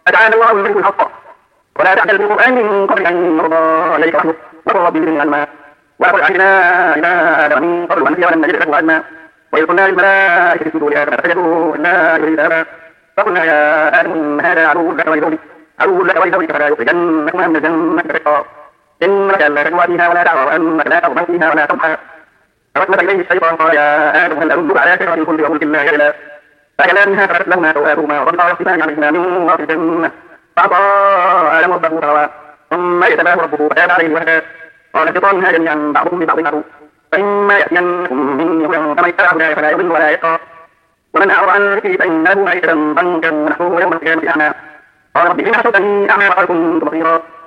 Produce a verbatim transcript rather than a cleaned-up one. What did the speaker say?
فتعالى الله الملك الحق ولا تعجل بالقرآن من قبل أن يرضى إليك وحيه وقل رب زدني علما ولقد عهدنا إلى آدم من قبل ونسي ولم نجد له عزما وإذ قلنا للملائكة اسجدوا لآدم فسجدوا إلا إبليس أبى فقلنا يا آدم إن هذا عدو لك ولزوجك عدو لك ولزوجك فلا يخرجنكما من الجنة فتشقى إنك ألا تجوى فيها ولا تعرى وأنك لا تغفر فيها ولا تضحى فوسوس إليه الشيطان قال يا آدم هل أدلك على شجرة الخلد وملك لا يبلى فأكلا منها فبدت لهما سوآتهما وطفقا يخصفان عليهما من ورق الجنة فعصى آدم ربه فغوى ثم اجتباه ربه فتاب عليه وهدى قال اهبطوا منها جميعا بعضهم لبعض عدو فإما يأتينكم مني هدى فمن اتبع هداي فلا يضل ولا يشقى ومن أعرض عن ذكري فإن له معيشة ضنكا ونحشره يوم القيامة أعمى قال رب لم حشرتني أعمى وقد كنت بصيرا